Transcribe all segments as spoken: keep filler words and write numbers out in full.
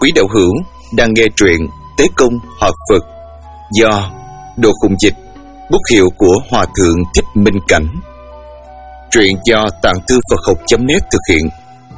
Quý đạo hữu đang nghe truyện Tế Công Họ Phật do Đồ Khùng Dịch, bút hiệu của Hòa Thượng Thích Minh Cảnh. Truyện do Tạng Thư Phật Học chấm net thực hiện.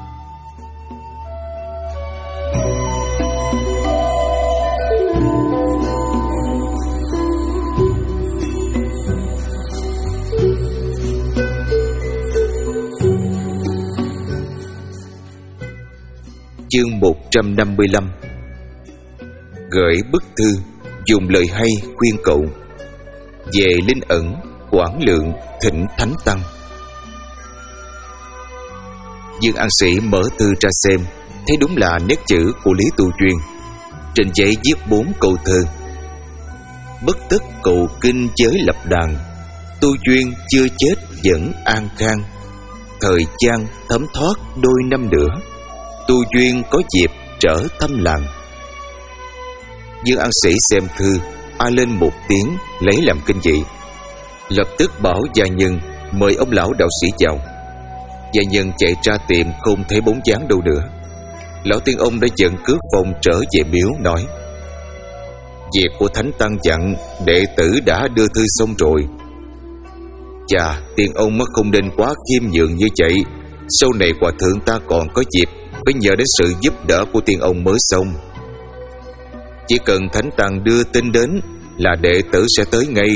Chương một trăm năm mươi lăm. Gửi bức thư dùng lời hay khuyên cậu. Về Linh Ẩn, Quảng Lượng thỉnh Thánh Tăng. Dương An Sĩ mở thư ra xem, thấy đúng là nét chữ của Lý Tu Duyên. Trên giấy viết bốn câu thơ: bất tất cầu kinh giới lập đàn, Tu Duyên chưa chết vẫn an khang. Thời gian thấm thoát đôi năm nữa, Tu Duyên có dịp trở thăm làng. Dương An Sĩ xem thư, a lên một tiếng lấy làm kinh dị, lập tức bảo gia nhân mời ông lão đạo sĩ vào. Gia nhân chạy ra tìm không thấy bóng dáng đâu nữa. Lão tiên ông đã dẫn cước phong trở về miếu, nói: việc của Thánh Tăng dặn, đệ tử đã đưa thư xong rồi. Chà, tiên ông không nên quá khiêm nhường như vậy. Sau này hòa thượng ta còn có dịp phải nhờ đến sự giúp đỡ của tiên ông mới xong. Chỉ cần Thánh Tăng đưa tin đến là đệ tử sẽ tới ngay.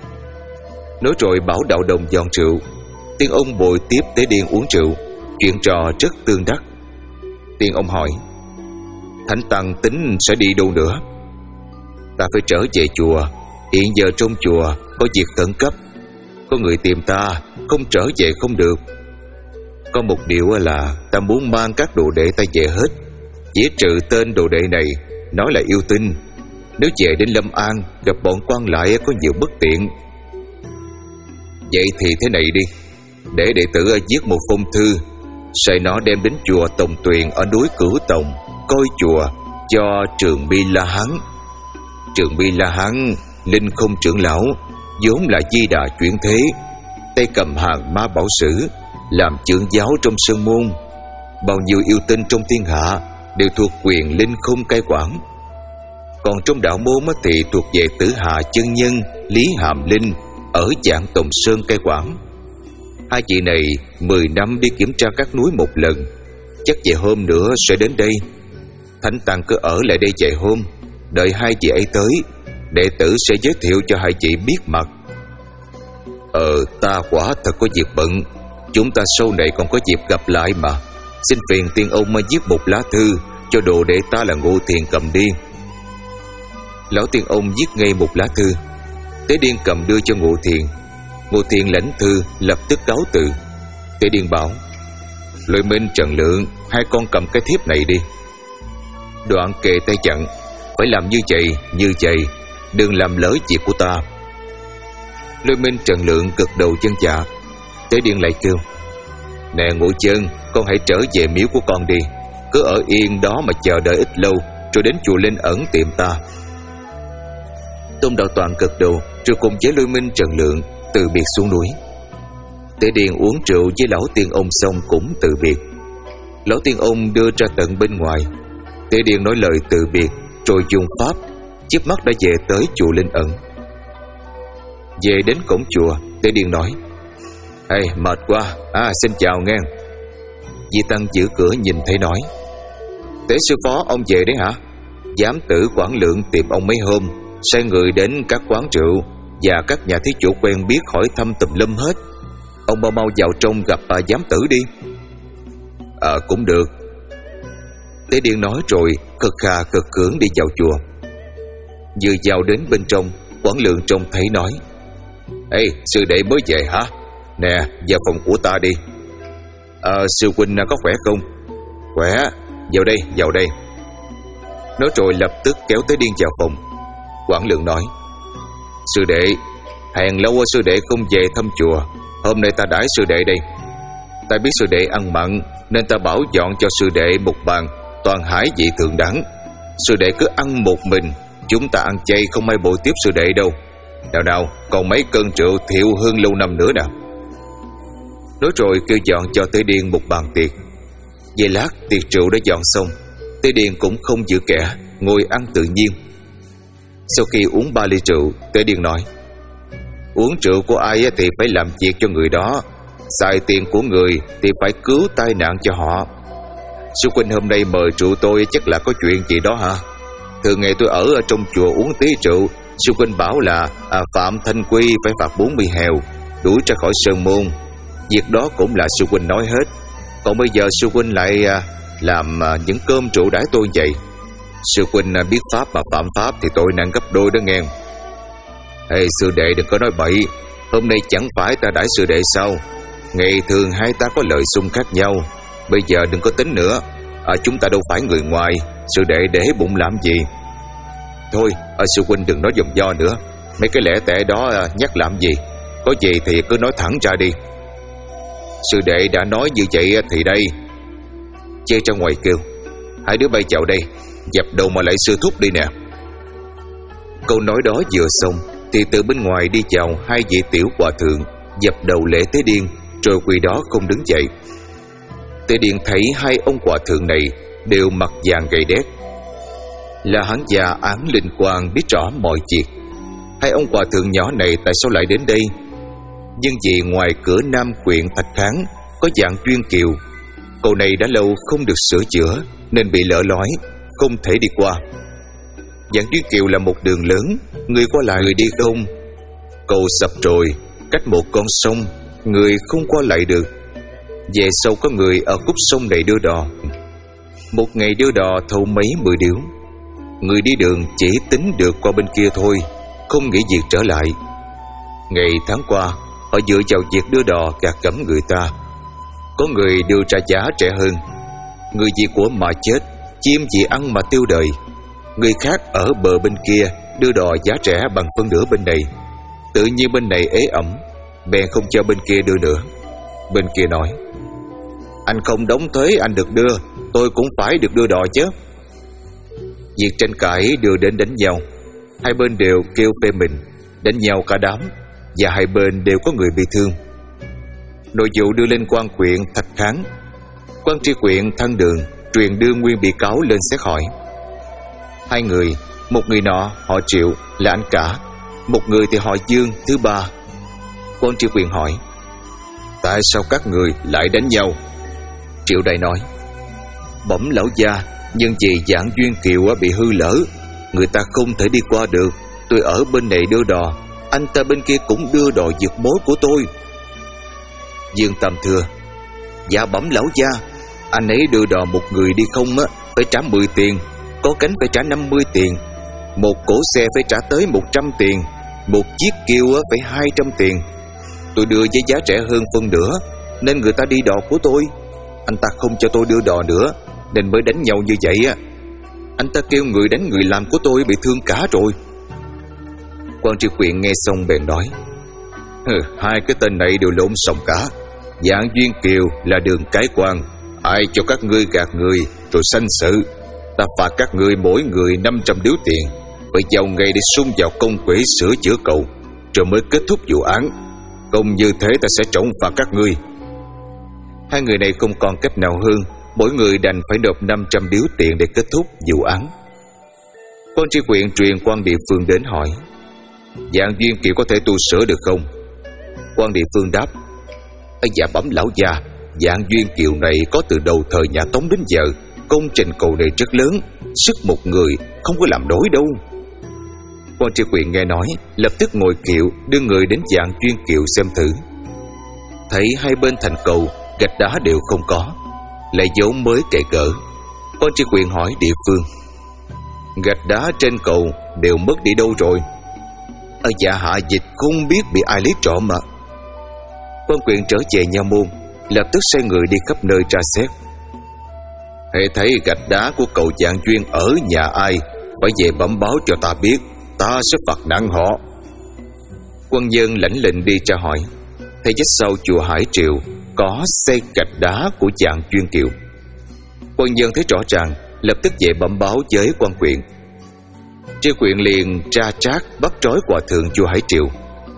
Nói rồi bảo đạo đồng dọn rượu. Tiên ông bồi tiếp Tế Điên uống rượu, chuyện trò rất tương đắc. Tiên ông hỏi: Thánh Tăng tính sẽ đi đâu nữa? Ta phải trở về chùa. Hiện giờ trong chùa có việc khẩn cấp, có người tìm ta, không trở về không được. Có một điều là ta muốn mang các đồ đệ ta về hết, chỉ trừ tên đồ đệ này nói là yêu tinh. Nếu về đến Lâm An gặp bọn quan lại có nhiều bất tiện. Vậy thì thế này đi, để đệ tử viết một phong thư, sai nó đem đến chùa Tòng Tuyền ở núi Cửu Tòng coi chùa cho Trường Bi La Hán. Trường Bi La Hán, Linh Không trưởng lão, vốn là Di Đà chuyển thế, tay cầm hàng ma bảo sử, làm trưởng giáo trong sơn môn. Bao nhiêu yêu tinh trong thiên hạ đều thuộc quyền Linh Không cai quản. Còn trong đạo môn thì thuộc về Tử Hạ chân nhân Lý Hàm Linh ở Vạn Tòng Sơn cai quản. Hai vị này mười năm đi kiểm tra các núi một lần, chắc vài hôm nữa sẽ đến đây. Thánh Tăng cứ ở lại đây vài hôm, đợi hai vị ấy tới, đệ tử sẽ giới thiệu cho hai vị biết mặt. Ờ, ta quả thật có việc bận, chúng ta sau này còn có dịp gặp lại mà. Xin phiền tiên ông mà viết một lá thư cho đồ đệ ta là Ngô Thiền cầm đi. Lão tiên ông viết ngay một lá thư. Tế Điên cầm đưa cho Ngô Thiền. Ngô Thiền lãnh thư lập tức cáo từ. Tế Điên bảo: Lôi Minh, Trần Lượng, hai con cầm cái thiếp này đi. Đoạn kề tay dặn: phải làm như vậy, như vậy, đừng làm lỡ việc của ta. Lôi Minh, Trần Lượng gật đầu chân dạ. Tế Điên lại kêu: Nè Ngũ Chân, con hãy trở về miếu của con đi, cứ ở yên đó mà chờ đợi ít lâu, rồi đến chùa Linh Ẩn tìm ta. Tôn Đạo Toàn gật đầu, rồi cùng với Lôi Minh, Trần Lượng từ biệt xuống núi. Tế Điên uống rượu với lão tiên ông xong cũng từ biệt. Lão tiên ông đưa ra tận bên ngoài. Tế Điên nói lời từ biệt, rồi dùng pháp chớp mắt đã về tới chùa Linh Ẩn. Về đến cổng chùa, Tế Điên nói: Ê, mệt quá, à xin chào nghe. Di Tăng giữ cửa nhìn thấy nói: Tế sư phó ông về đấy hả? Giám tử Quảng Lượng tìm ông mấy hôm, sai người đến các quán rượu và các nhà thí chủ quen biết hỏi thăm tùm lum hết. Ông mau mau vào trong gặp à, giám tử đi. Ờ à, cũng được. Tế Điên nói rồi cực khà cực cưỡng đi vào chùa. Vừa vào đến bên trong, Quảng Lượng trông thấy nói: Ê, sư đệ mới về hả? Nè, vào phòng của ta đi. Ờ, sư huynh có khỏe không? Khỏe, vào đây, vào đây. Nói rồi lập tức kéo Tế Điên vào phòng. Quảng Lượng nói: Sư đệ, hẹn lâu sư đệ không về thăm chùa, hôm nay ta đãi sư đệ đây. Ta biết sư đệ ăn mặn, nên ta bảo dọn cho sư đệ một bàn toàn hải vị thượng đẳng. Sư đệ cứ ăn một mình, chúng ta ăn chay không ai bội tiếp sư đệ đâu. Nào nào, còn mấy cân rượu thiệu hương lâu năm nữa nào. Nói rồi kêu dọn cho Tế Điên một bàn tiệc. Về lát tiệc rượu đã dọn xong, Tế Điền cũng không giữ kẻ, ngồi ăn tự nhiên. Sau khi uống ba ly rượu, Tế Điền nói: uống rượu của ai thì phải làm việc cho người đó, xài tiền của người thì phải cứu tai nạn cho họ. Sư huynh hôm nay mời rượu tôi chắc là có chuyện gì đó hả? Thường ngày tôi ở, ở trong chùa uống tí rượu, sư huynh bảo là à, Phạm Thanh Quy phải phạt bốn mươi hèo, đuổi ra khỏi sơn môn. Việc đó cũng là sư huynh nói hết. Còn bây giờ sư huynh lại à, làm à, những cơm rượu đãi tôi vậy. Sư huynh à, biết pháp mà phạm pháp thì tội nặng gấp đôi đó nghe. Ê sư đệ đừng có nói bậy. Hôm nay chẳng phải ta đãi sư đệ sao? Ngày thường hai ta có lời xung khác nhau. Bây giờ đừng có tính nữa. à, Chúng ta đâu phải người ngoài. Sư đệ để bụng làm gì? Thôi à, sư huynh đừng nói dòng do nữa. Mấy cái lẽ tẻ đó à, nhắc làm gì? Có gì thì cứ nói thẳng ra đi. Sư đệ đã nói như vậy thì đây. Chê ra ngoài kêu: hai đứa bay chào đây, dập đầu mà lại sư thúc đi nè. Câu nói đó vừa xong thì từ bên ngoài đi chào hai vị tiểu hòa thượng, dập đầu lễ Tế Điền, rồi quỳ đó không đứng dậy. Tế Điền thấy hai ông hòa thượng này đều mặt vàng gầy đét, là hắn già án linh quang biết rõ mọi việc. Hai ông hòa thượng nhỏ này tại sao lại đến đây? Nhưng vì ngoài cửa Nam Quyện Thạch Kháng có Dạng Duyên Kiều, cầu này đã lâu không được sửa chữa nên bị lở lói, không thể đi qua. Dạng Duyên Kiều là một đường lớn, người qua lại người đi không. Cầu sập rồi, cách một con sông, người không qua lại được. Về sau có người ở khúc sông này đưa đò. Một ngày đưa đò thâu mấy mười điếu. Người đi đường chỉ tính được qua bên kia thôi, không nghĩ việc trở lại. Ngày tháng qua, họ dựa vào việc đưa đò gạt gẫm người ta. Có người đưa ra giá rẻ hơn. Người vì của mà chết, chim vì ăn mà tiêu đời. Người khác ở bờ bên kia đưa đò giá rẻ bằng phân nửa bên này. Tự nhiên bên này ế ẩm, bèn không cho bên kia đưa nữa. Bên kia nói: anh không đóng thuế anh được đưa, tôi cũng phải được đưa đò chứ. Việc tranh cãi đưa đến đánh nhau. Hai bên đều kêu phê mình, đánh nhau cả đám, và hai bên đều có người bị thương. Nội vụ đưa lên quan quyện Thạch Kháng. Quan tri quyện Thân Đường truyền đưa nguyên bị cáo lên xét hỏi. Hai người, một người nọ họ Triệu là anh cả, một người thì họ Dương thứ ba. Quan tri quyện hỏi: tại sao các người lại đánh nhau? Triệu Đại nói: bẩm lão gia, nhưng vì Dạng Duyên Kiều bị hư lỡ, người ta không thể đi qua được. Tôi ở bên này đưa đò, anh ta bên kia cũng đưa đò vượt mối của tôi. Dương Tam thưa: dạ bẩm lão gia, anh ấy đưa đò một người đi không á phải trả mười tiền, có cánh phải trả năm mươi tiền, một cỗ xe phải trả tới một trăm tiền, một chiếc kiêu á phải hai trăm tiền. Tôi đưa với giá rẻ hơn phân nửa nên người ta đi đò của tôi. Anh ta không cho tôi đưa đò nữa nên mới đánh nhau như vậy á. Anh ta kêu người đánh người làm của tôi bị thương cả rồi. Quan tri quyện nghe xong bèn nói: Hừ, hai cái tên này đều lộn xộn cả. Dạng Duyên Kiều là đường cái quan, ai cho các ngươi gạt người rồi sanh sự, ta phạt các ngươi mỗi người năm trăm điếu tiền, phải vào ngày để xung vào công quỹ sửa chữa cầu, rồi mới kết thúc vụ án. Không như thế ta sẽ trọng phạt các ngươi. Hai người này không còn cách nào hơn, mỗi người đành phải nộp năm trăm điếu tiền để kết thúc vụ án. Quan tri quyện truyền quan địa phương đến hỏi: Dạng Duyên Kiều có thể tu sửa được không? Quan địa phương đáp: dạ bẩm lão gia, Dạng Duyên Kiều này có từ đầu thời nhà Tống đến giờ. Công trình cầu này rất lớn, sức một người không có làm nổi đâu. Quan tri quyện nghe nói, lập tức ngồi kiệu đưa người đến Dạng Duyên Kiều xem thử. Thấy hai bên thành cầu gạch đá đều không có, lại dấu mới kệ cỡ. Quan tri quyện hỏi địa phương: gạch đá trên cầu đều mất đi đâu rồi? Ở dạ hạ dịch không biết bị ai lấy trộm mà. Quan quyện trở về nha môn, lập tức sai người đi khắp nơi tra xét. Hệ thấy gạch đá của cầu Dạng Duyên ở nhà ai, phải về bẩm báo cho ta biết, ta sẽ phạt nặng họ. Quân dân lãnh lệnh đi tra hỏi, thấy chết sau chùa Hải Triều có xây gạch đá của Dạng Duyên Kiều. Quân dân thấy rõ ràng, lập tức về bẩm báo với quan quyện. Tri quyện liền tra trác bắt trói hòa thượng chùa Hải Triều.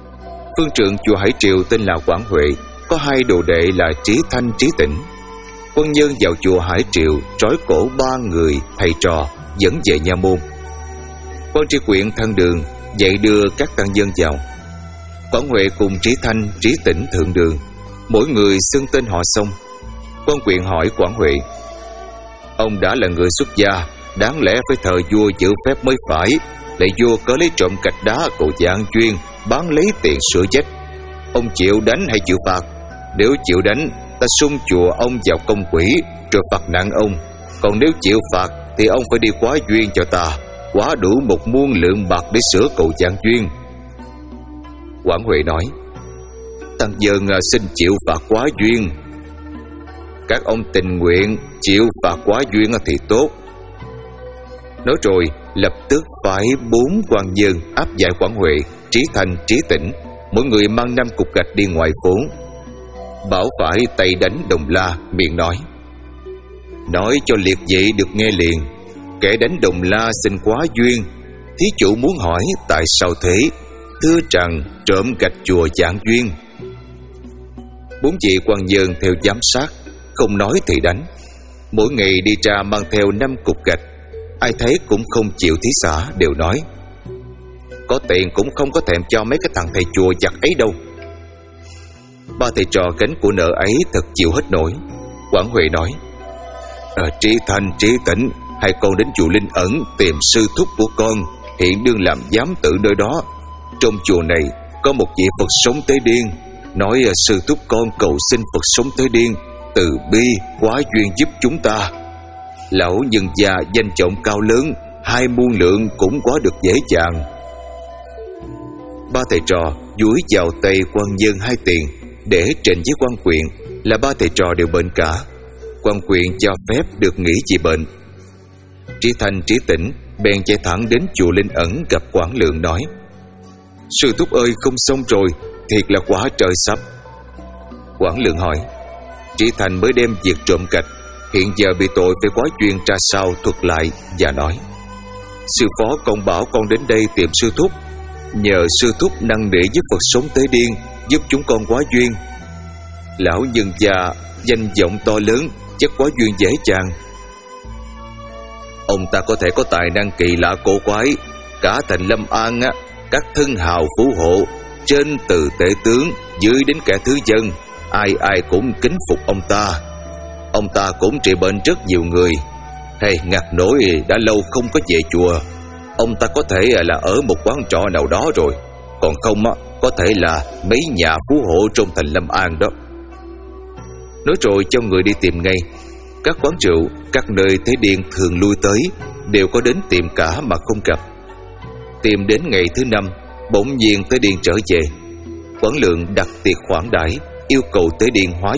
Phương trượng chùa Hải Triều tên là Quảng Huệ, có hai đồ đệ là Trí Thanh, Trí Tĩnh. Quân nhân vào chùa Hải Triệu trói cổ ba người thầy trò dẫn về nha môn. Quan tri huyện thân đường dạy đưa các tăng nhân vào. Quảng Huệ cùng Trí Thanh, Trí Tĩnh thượng đường, mỗi người xưng tên họ xong. Quan huyện hỏi Quảng Huệ: ông đã là người xuất gia, đáng lẽ phải thờ vua giữ phép mới phải, lại vua có lấy trộm gạch đá của Giảng Duyên bán lấy tiền sửa vách. Ông chịu đánh hay chịu phạt? Nếu chịu đánh, ta xung chùa ông vào công quỹ rồi phạt nặng ông. Còn nếu chịu phạt thì ông phải đi quá duyên cho ta, quá đủ một muôn lượng bạc để sửa cầu Giảng Duyên. Quảng Huệ nói: tăng dân xin chịu phạt quá duyên. Các ông tình nguyện chịu phạt quá duyên thì tốt. Nói rồi lập tức phải bốn quan nhân áp giải Quảng Huệ, Trí Thanh, Trí Tĩnh, mỗi người mang năm cục gạch đi ngoài phố. Bảo phải tay đánh Đồng La, miệng nói: nói cho liệt vị được nghe liền. Kẻ đánh Đồng La xin quá duyên, thí chủ muốn hỏi tại sao thế? Thưa rằng trộm gạch chùa Giảng Duyên. Bốn vị quan nhân theo giám sát, không nói thì đánh. Mỗi ngày đi ra mang theo năm cục gạch. Ai thấy cũng không chịu thí xả, đều nói: có tiền cũng không có thèm cho mấy cái thằng thầy chùa giặc ấy đâu. Ba thầy trò gánh của nợ ấy thật chịu hết nổi. Quảng Huệ nói: à, Trí Thanh, Trí Tĩnh, hai con đến chùa Linh Ẩn tìm sư thúc của con, hiện đương làm giám tự nơi đó. Trong chùa này có một vị Phật sống tế điên, nói sư thúc con cầu xin Phật sống tế điên từ bi quá duyên giúp chúng ta. Lão nhân gia danh vọng cao lớn, hai muôn lượng cũng quá được dễ dàng. Ba thầy trò dúi vào tay quan nhân hai tiền để trình với quan huyện là ba thầy trò đều bệnh cả. Quan huyện cho phép được nghỉ trị bệnh. Trí Thanh, Trí Tĩnh bèn chạy thẳng đến chùa Linh Ẩn gặp Quảng Lượng, nói: sư thúc ơi, không xong rồi, thiệt là quá trời sắp. Quảng Lượng hỏi: Trí Thanh mới đem việc trộm gạch, hiện giờ bị tội phải quá duyên ra sao, thuật lại và nói: sư phó con bảo con đến đây tìm sư thúc, nhờ sư thúc năn nỉ với Phật sống tế điên giúp chúng con quá duyên. Lão nhân gia danh vọng to lớn, chắc quá duyên dễ dàng. Ông ta có thể có tài năng kỳ lạ cổ quái, cả thành Lâm An á, các thân hào phú hộ, trên từ tể tướng dưới đến kẻ thứ dân, ai ai cũng kính phục ông ta. Ông ta cũng trị bệnh rất nhiều người. Hay ngặt nổi đã lâu không có về chùa. Ông ta có thể là ở một quán trọ nào đó rồi, còn không á, có thể là mấy nhà phú hộ trong thành Lâm An đó. Nói rồi cho người đi tìm ngay. Các quán rượu, các nơi thế điên thường lui tới đều có đến tìm cả mà không gặp. Tìm đến ngày thứ năm, bỗng nhiên Tế Điên trở về. Quảng Lượng đặt tiệc khoản đãi, yêu cầu Tế Điên hóa.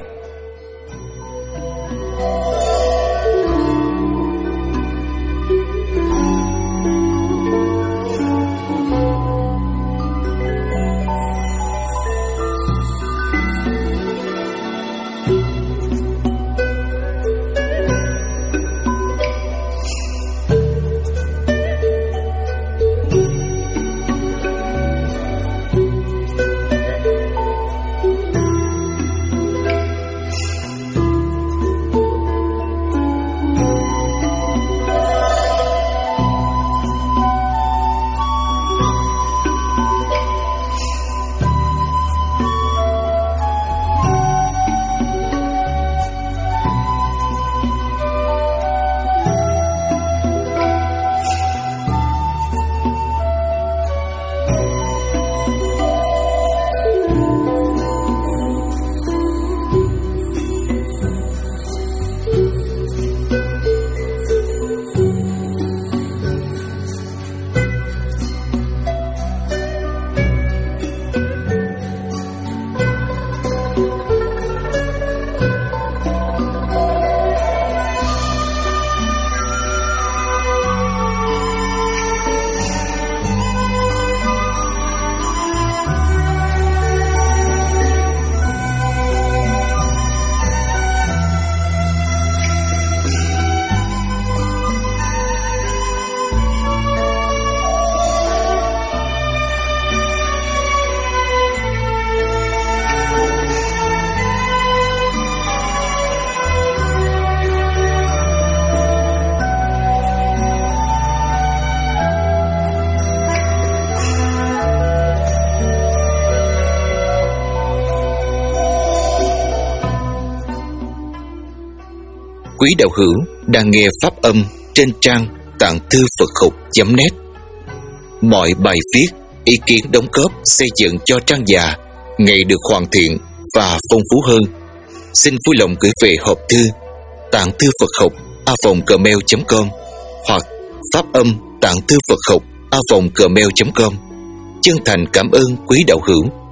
Quý đạo hữu đang nghe pháp âm trên trang tạng thư Phật học chấm net. Mọi bài viết, ý kiến đóng góp xây dựng cho trang già ngày được hoàn thiện và phong phú hơn. Xin vui lòng gửi về hộp thư tạng thư Phật học a vòng gmail chấm com hoặc pháp âm tạng thư Phật học a vòng gmail chấm com. Chân thành cảm ơn quý đạo hữu.